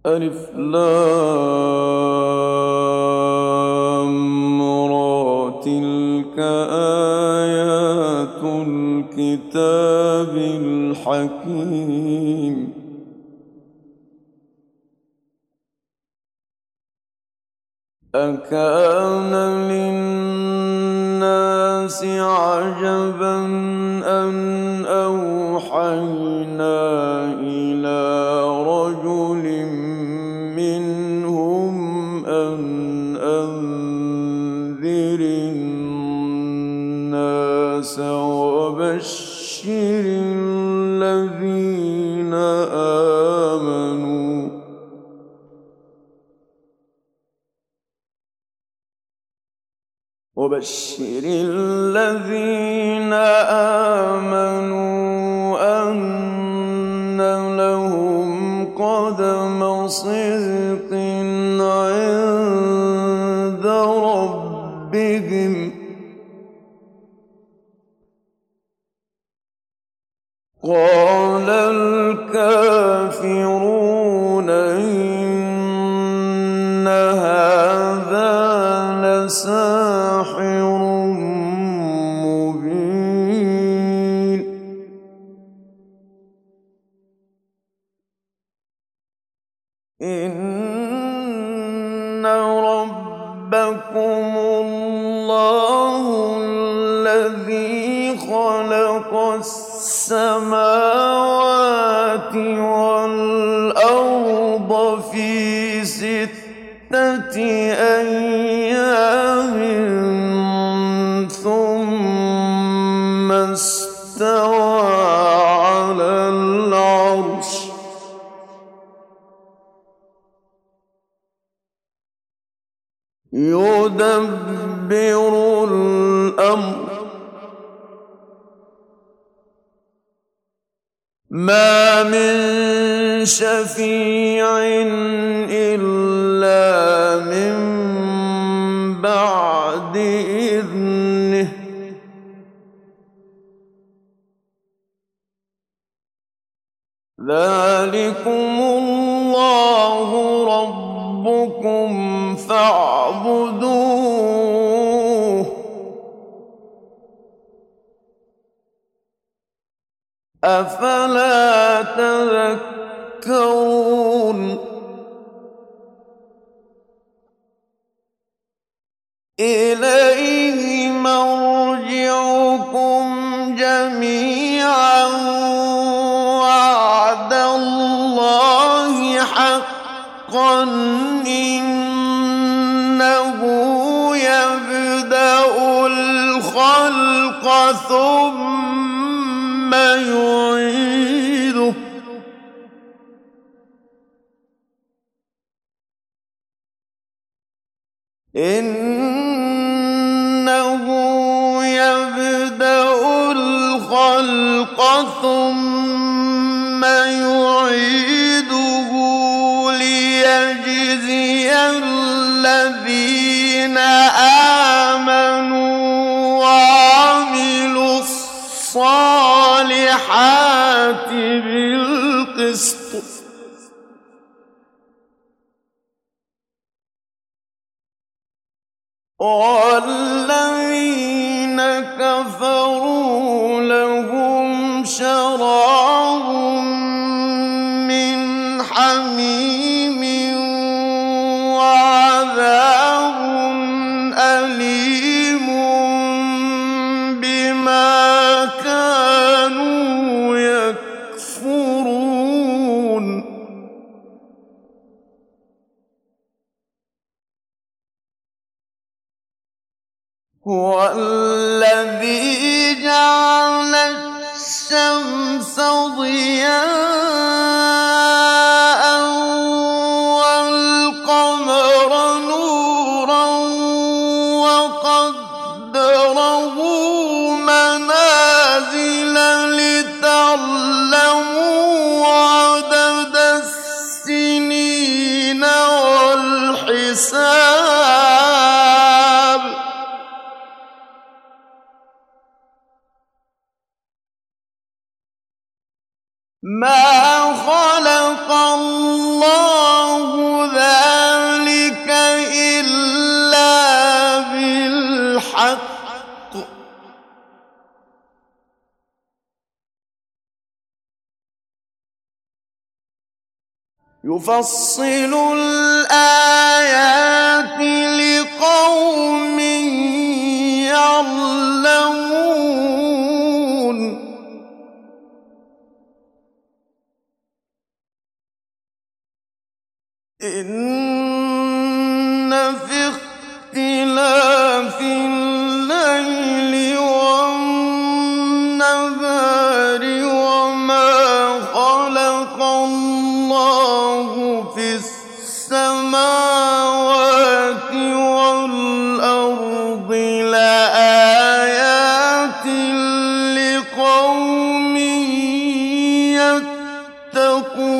ألف لام را تلك آيات الكتاب الحكيم أكان للناس عجبا أن أوحينا إلى رجل منهم أن أنذر الناس وبشر الذين آمنوا أن لهم قدم صدق عند ربهم قال الكافرون إن هذا لساحر مبين إن ربكم الله الذي خلق السماوات والأرض في 6 أيام ثم استوى على العرش يدبر الأمر ما من شفيع إلا من بعد إذنه ذلكم الله ربكم فاعبدوه أفلا تذكرون إليه مرجعكم جميعا وعد الله حقا إنه يبدأ الخلق ثم يعيده إنه يبدأ الخلق ثم يعيده ليجزي الذين آمنوا وعملوا الصالحات بالقسط والذين كفروا لهم شراب من حميم وعذاب أليم بما كانوا يكفرون هو الذي جعل الشمس ضياء والقمر نورا وقدره منازل لتعلموا عدد السنين والحساب ما خلق الله يفصل الآيات لقوم يعلمون إن في اختلاف الليل والنهار وما خلق الله في السماوات والأرض لآيات لقوم يتقون